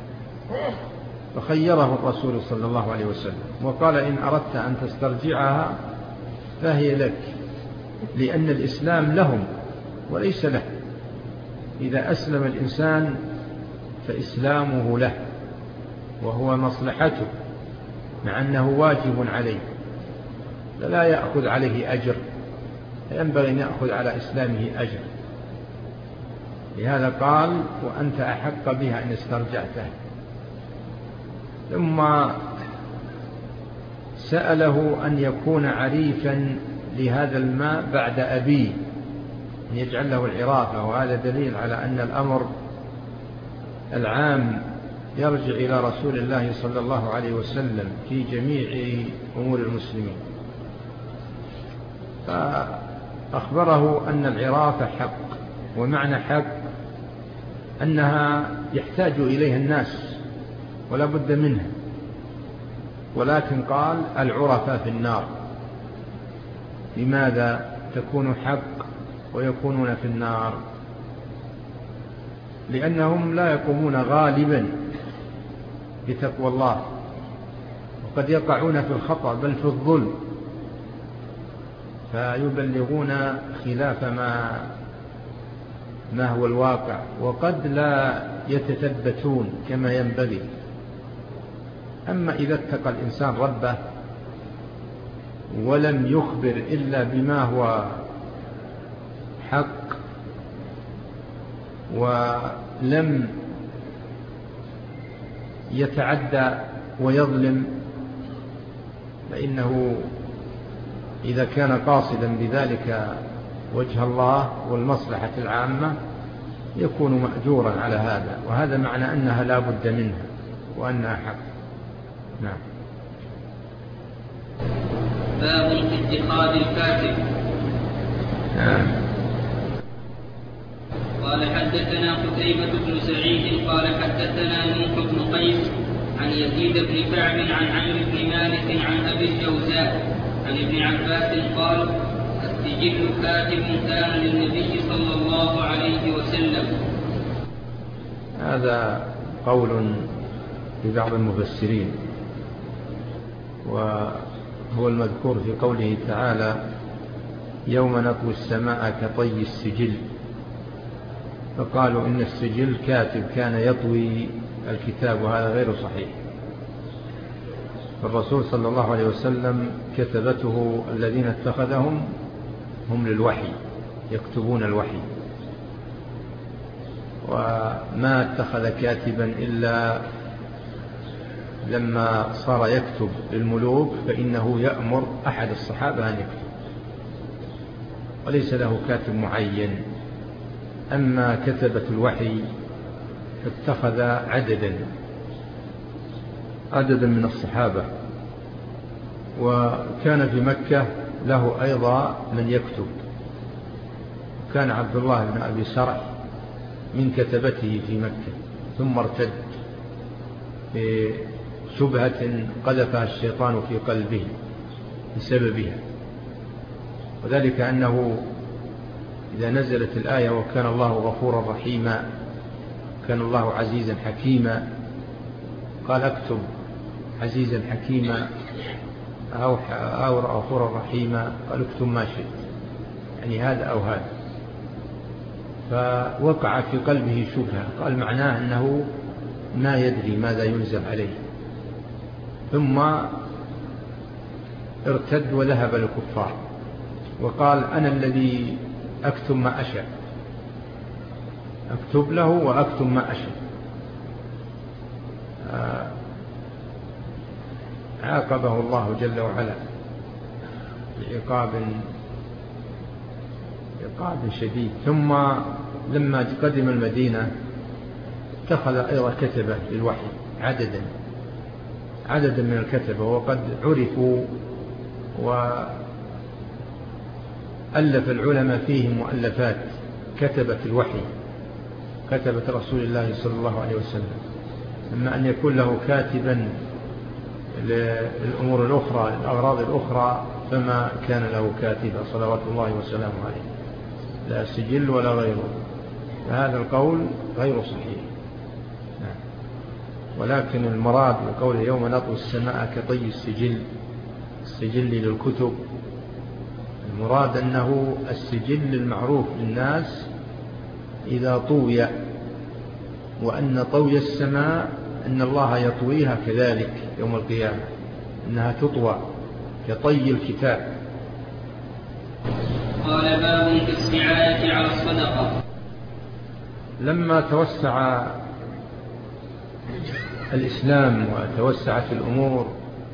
فخيره الرسول صلى الله عليه وسلم وقال: إن أردت أن تسترجعها فهي لك، لأن الإسلام لهم وليس له. إذا أسلم الإنسان فإسلامه له وهو مصلحته، مع أنه واجب عليه، فلا يأخذ عليه أجر، ينبغي أن يأخذ على إسلامه أجر. لهذا قال: وأنت أحق بها إن استرجعتها. ثم سأله أن يكون عريفا لهذا الماء بعد أبيه، أن يجعل له العرافة، وهذا دليل على أن الأمر العام يرجع إلى رسول الله صلى الله عليه وسلم في جميع أمور المسلمين. فأخبره أن العرافة حق، ومعنى حق أنها يحتاج إليها الناس ولا بد منها، ولكن قال: العرفة في النار. لماذا تكون حق ويكونون في النار؟ لأنهم لا يقومون غالبا بتقوى الله، وقد يقعون في الخطأ بل في الظلم، فيبلغون خلاف ما هو الواقع، وقد لا يتثبتون كما ينبغي. أما إذا اتقى الإنسان ربه ولم يخبر إلا بما هو حق، ولم يتعدى ويظلم، فإنه إذا كان قاصدا بذلك وجه الله والمصلحة العامة يكون مأجورا على هذا، وهذا معنى أنها لا بد منها وأنها حق. نعم. باب في اتخاذ الكاتب. قال: حدثنا قتيبة بن سعيد قال حدثنا نوح بن قيس عن يزيد بن كعب عن عمرو بن مالك عن أبي الجوزاء عن ابن عباس قال: السجل كاتب كان للنبي صلى الله عليه وسلم. هذا قول لبعض المفسرين، وهو المذكور في قوله تعالى: يوم نطوي السماء كطي السجل. فقالوا إن السجل كاتب كان يطوي الكتاب، وهذا غير صحيح. الرسول صلى الله عليه وسلم كتبته الذين اتخذهم هم للوحي، يكتبون الوحي، وما اتخذ كاتبا إلا لما صار يكتب للملوك فإنه يأمر أحد الصحابة أن يكتب، وليس له كاتب معين. أما كتبة الوحي اتخذ عددا من الصحابة، وكان في مكة له أيضا من يكتب. كان عبد الله بن أبي سرح من كتبته في مكة، ثم ارتد بشبهة قذفها الشيطان في قلبه بسببها، وذلك أنه إذا نزلت الآية وكان الله غفورا رحيما، كان الله عزيزا حكيما، قال اكتب عزيزا حكيما أو غفورا رحيما، قال اكتب ما شئت، يعني هذا أو هذا. فوقع في قلبه شبهة، قال معناه أنه ما يدري ماذا ينزل عليه، ثم ارتد وذهب للكفار وقال أنا الذي أكتب ما أشاء، أكتب له وأكتب ما أشاء. عاقبه الله جل وعلا بعقاب شديد. ثم لما قدم المدينة اتخذ أيضا كتبة للوحي، عددا من الكتبة، وقد عرفوا وألف العلماء فيهم مؤلفات كتبة الوحي، كتبة رسول الله صلى الله عليه وسلم. أما أن يكون له كاتبا للأمور الأخرى للأغراض الأخرى فما كان له كاتبا صلوات الله وسلامه عليه، لا سجل ولا غيره، فهذا القول غير صحيح. ولكن المراد بقوله يوم نطوي السماء كطي السجل للكتب، المراد أنه السجل المعروف للناس إذا طوي، وأن طوي السماء أن الله يطويها كذلك يوم القيامة، أنها تطوى كطي الكتاب. قال باب في السعاية على الصدقة. لما توسع الإسلام وتوسعت الأمور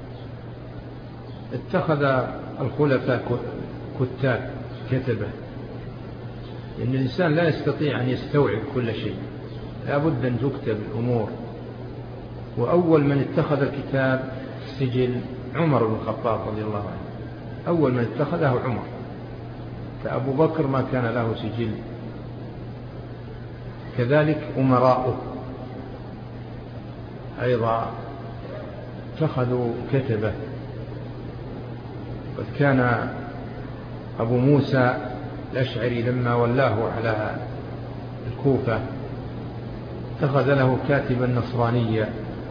اتخذ الخلفاء كتاب كتبة، لأن الإنسان لا يستطيع أن يستوعب كل شيء، لا بد أن تكتب الأمور. وأول من اتخذ الكتاب السجل عمر بن الخطاب رضي الله عنه، أول من اتخذه عمر، فأبو بكر ما كان له سجل، كذلك أمراؤه أيضا اتخذوا كتبة. قد كان أبو موسى الأشعري لما ولاه على الكوفة اتخذ له كاتبا نصرانيا،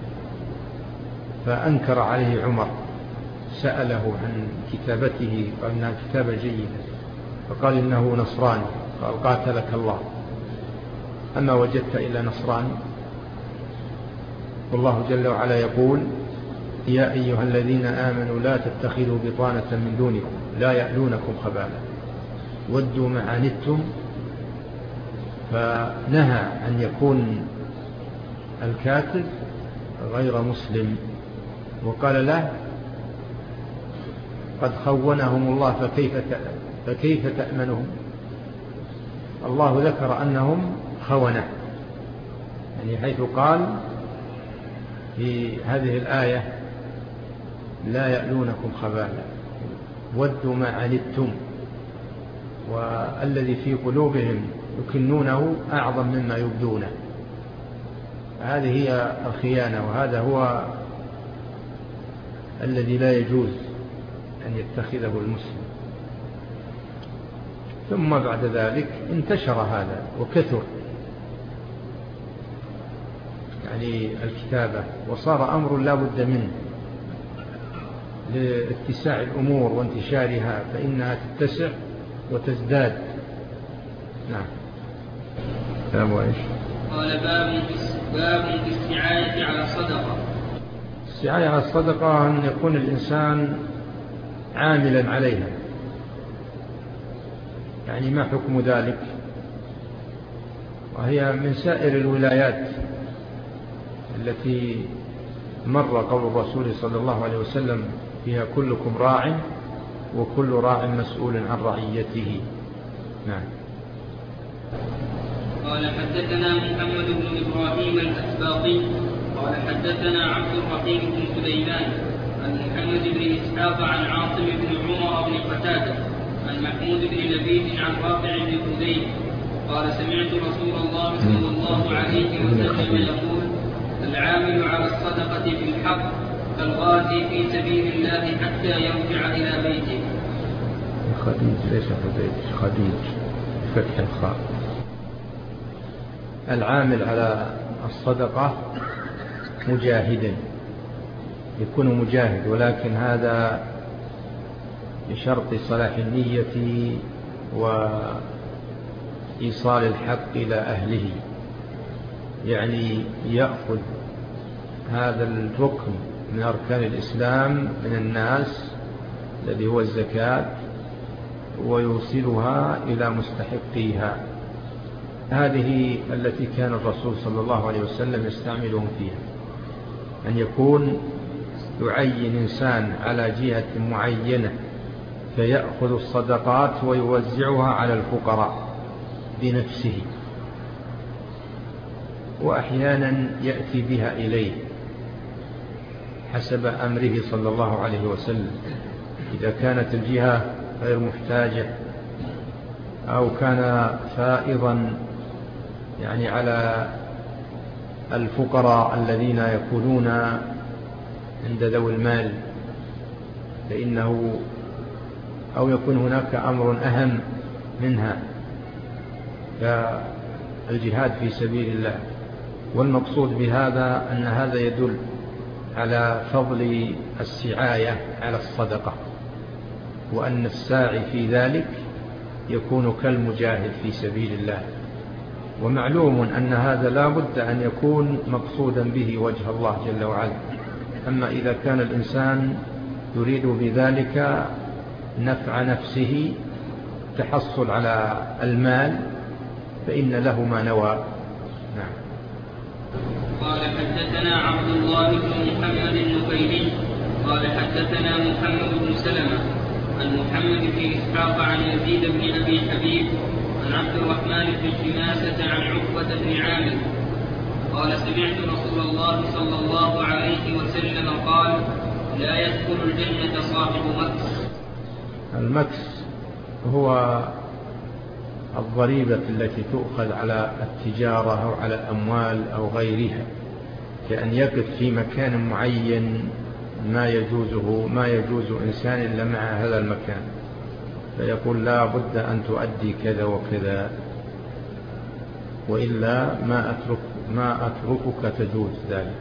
فأنكر عليه عمر، سأله عن كتابته، قال إنها كتابة جيدة، فقال إنه نصراني، قال قاتلك الله، أما وجدت إلا نصراني؟ والله جل وعلا يقول يا أيها الذين آمنوا لا تتخذوا بطانة من دونكم لا يألونكم خبالا ودوا ما عنتم، فنهى أن يكون الكاتب غير مسلم، وقال له قد خونهم الله فكيف تأمنهم. الله ذكر أنهم خونة، يعني حيث قال في هذه الآية لا يألونكم خبالا ودوا ما عنتم، والذي في قلوبهم يكنونه أعظم مما يبدونه. هذه هي الخيانة، وهذا هو الذي لا يجوز أن يتخذه المسلم. ثم بعد ذلك انتشر هذا وكثر يعني الكتابة، وصار أمر لا بد منه لاتساع الأمور وانتشارها، فإنها تتسع وتزداد. نعم. قال باب في السعاية على الصدقة. السعاية على الصدقة أن يكون الإنسان عاملا عليها. يعني ما حكم ذلك؟ وهي من سائر الولايات التي مر قول الرسول صلى الله عليه وسلم فيها كلكم راع وكل راع مسؤول عن رعيته. نعم. قال حدثنا محمد بن إبراهيم الأسباطي قال حدثنا عبد الرحيم بن سليمان عن محمد بن إسحاق عن عاصم بن عمر بن قتادة عن محمود بن لبيد عن رافع بن خديج قال سمعت رسول الله صلى الله عليه وسلم يقول العامل على الصدقة بالحق كالغازي في سبيل الله حتى يرجع إلى بيته. خديج ليس خديج، خديج فتح الخاء. العامل على الصدقة مجاهدا، يكون مجاهد، ولكن هذا بشرط صلاح النية وإيصال الحق إلى أهله. يعني يأخذ هذا الركن من أركان الإسلام من الناس الذي هو الزكاة ويوصلها إلى مستحقيها. هذه التي كان الرسول صلى الله عليه وسلم يستعملهم فيها، أن يكون يعين إنسان على جهة معينة فيأخذ الصدقات ويوزعها على الفقراء بنفسه، وأحيانا يأتي بها إليه حسب أمره صلى الله عليه وسلم. إذا كانت الجهة غير محتاجة أو كان فائضا يعني على الفقراء الذين يكونون عند ذوي المال، فإنه أو يكون هناك أمر أهم منها كالجهاد في سبيل الله. والمقصود بهذا أن هذا يدل على فضل السعاية على الصدقة، وأن الساعي في ذلك يكون كالمجاهد في سبيل الله. ومعلوم أن هذا لا بد أن يكون مقصودا به وجه الله جل وعلا. أما إذا كان الإنسان يريد بذلك نفع نفسه تحصل على المال فإن له ما نوى. نعم. قال حدثنا عبد الله بن محمد النفيلي قال حدثنا محمد بن سلمة عن محمد بن إسحاق عن يزيد بن أبي حبيب عن عبد الرحمن بن شماسة عن عقبة بن عامر قال سمعت رسول الله صلى الله عليه وسلم قال لا يدخل الجنة صاحب مكس. المكس هو الضريبة التي تؤخذ على التجارة أو على الأموال أو غيرها، كأن يقف في مكان معين ما يجوز إنسان إلا مع هذا المكان، فيقول لا بد أن تؤدي كذا وكذا وإلا ما أتركك تجوز ذلك.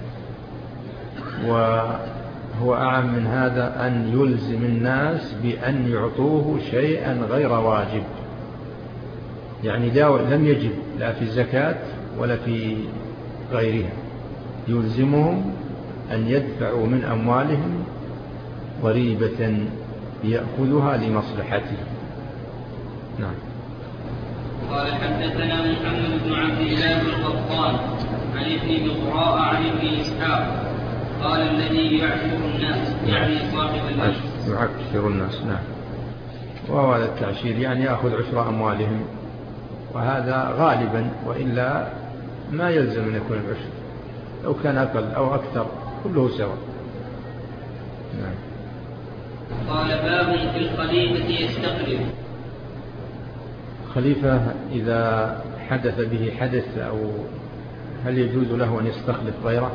وهو أعم من هذا أن يلزم الناس بأن يعطوه شيئا غير واجب، يعني لم يجب لا في الزكاة ولا في غيرها، يلزمهم أن يدفعوا من أموالهم ضريبة يأخذها لمصلحته. نعم. قال حدثنا محمد بن عبد الله القطان عن ابن مقراء عن ابن إسحاق قال الذي يعشر الناس يعني صاحب المجلس يعشر الناس. نعم. وهو هذا التعشير يعني يأخذ عشر أموالهم، وهذا غالبا، وإلا ما يلزم أن يكون العشر، لو كان أقل أو أكثر كله سواء. نعم. قال باب في الخليفة يستخلف. خليفة إذا حدث به حدث أو هل يجوز له أن يستخلف غيره؟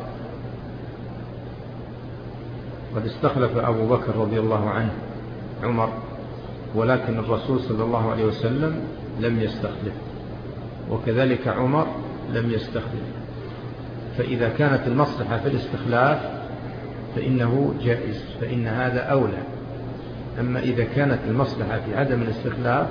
قد استخلف أبو بكر رضي الله عنه عمر، ولكن الرسول صلى الله عليه وسلم لم يستخلف، وكذلك عمر لم يستخلف. فإذا كانت المصلحة في الاستخلاف فإنه جائز، فإن هذا أولى. أما إذا كانت المصلحة في عدم الاستخلاف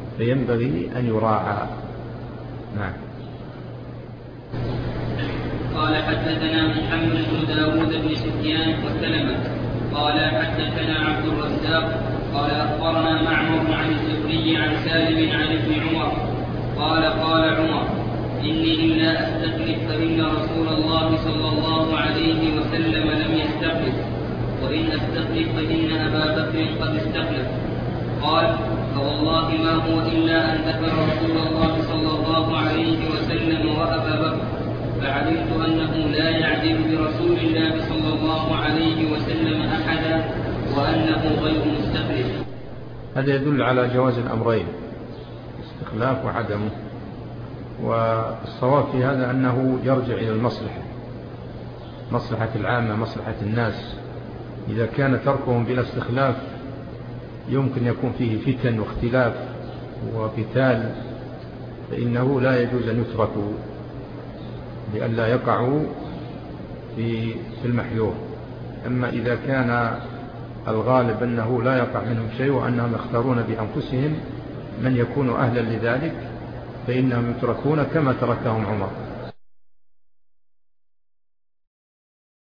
فينبغي أن يراعى. نعم. قال حدثنا محمد بن داود بن سفيان وسلمة قال حدثنا عبد الرزاق قال أخبرنا معمر عن الزهري عن سالم عن ابن عمر قال قال عمر إني إلا أستخلف فإن رسول الله صلى الله عليه وسلم لم يستخلف وإن أستخلف فإن أبا بكر قد استخلف. قال فوالله ما هو إلا أن ذكر رسول الله صلى الله عليه وسلم وأبا بكر فعلمت أنه لا يعدل برسول الله صلى الله عليه وسلم أحدا وأنه غير مستخلف. هذا يدل على جواز الأمرين استخلاف وعدمه، والصواب في هذا أنه يرجع إلى المصلحة، مصلحة العامة، مصلحة الناس. إذا كان تركهم بلا استخلاف يمكن يكون فيه فتن واختلاف وقتال فإنه لا يجوز أن يتركوا لئلا يقعوا في المحذور. أما إذا كان الغالب أنه لا يقع منهم شيء وأنهم يختارون بأنفسهم من يكون أهلا لذلك فإنهم يتركون كما تركهم عمر.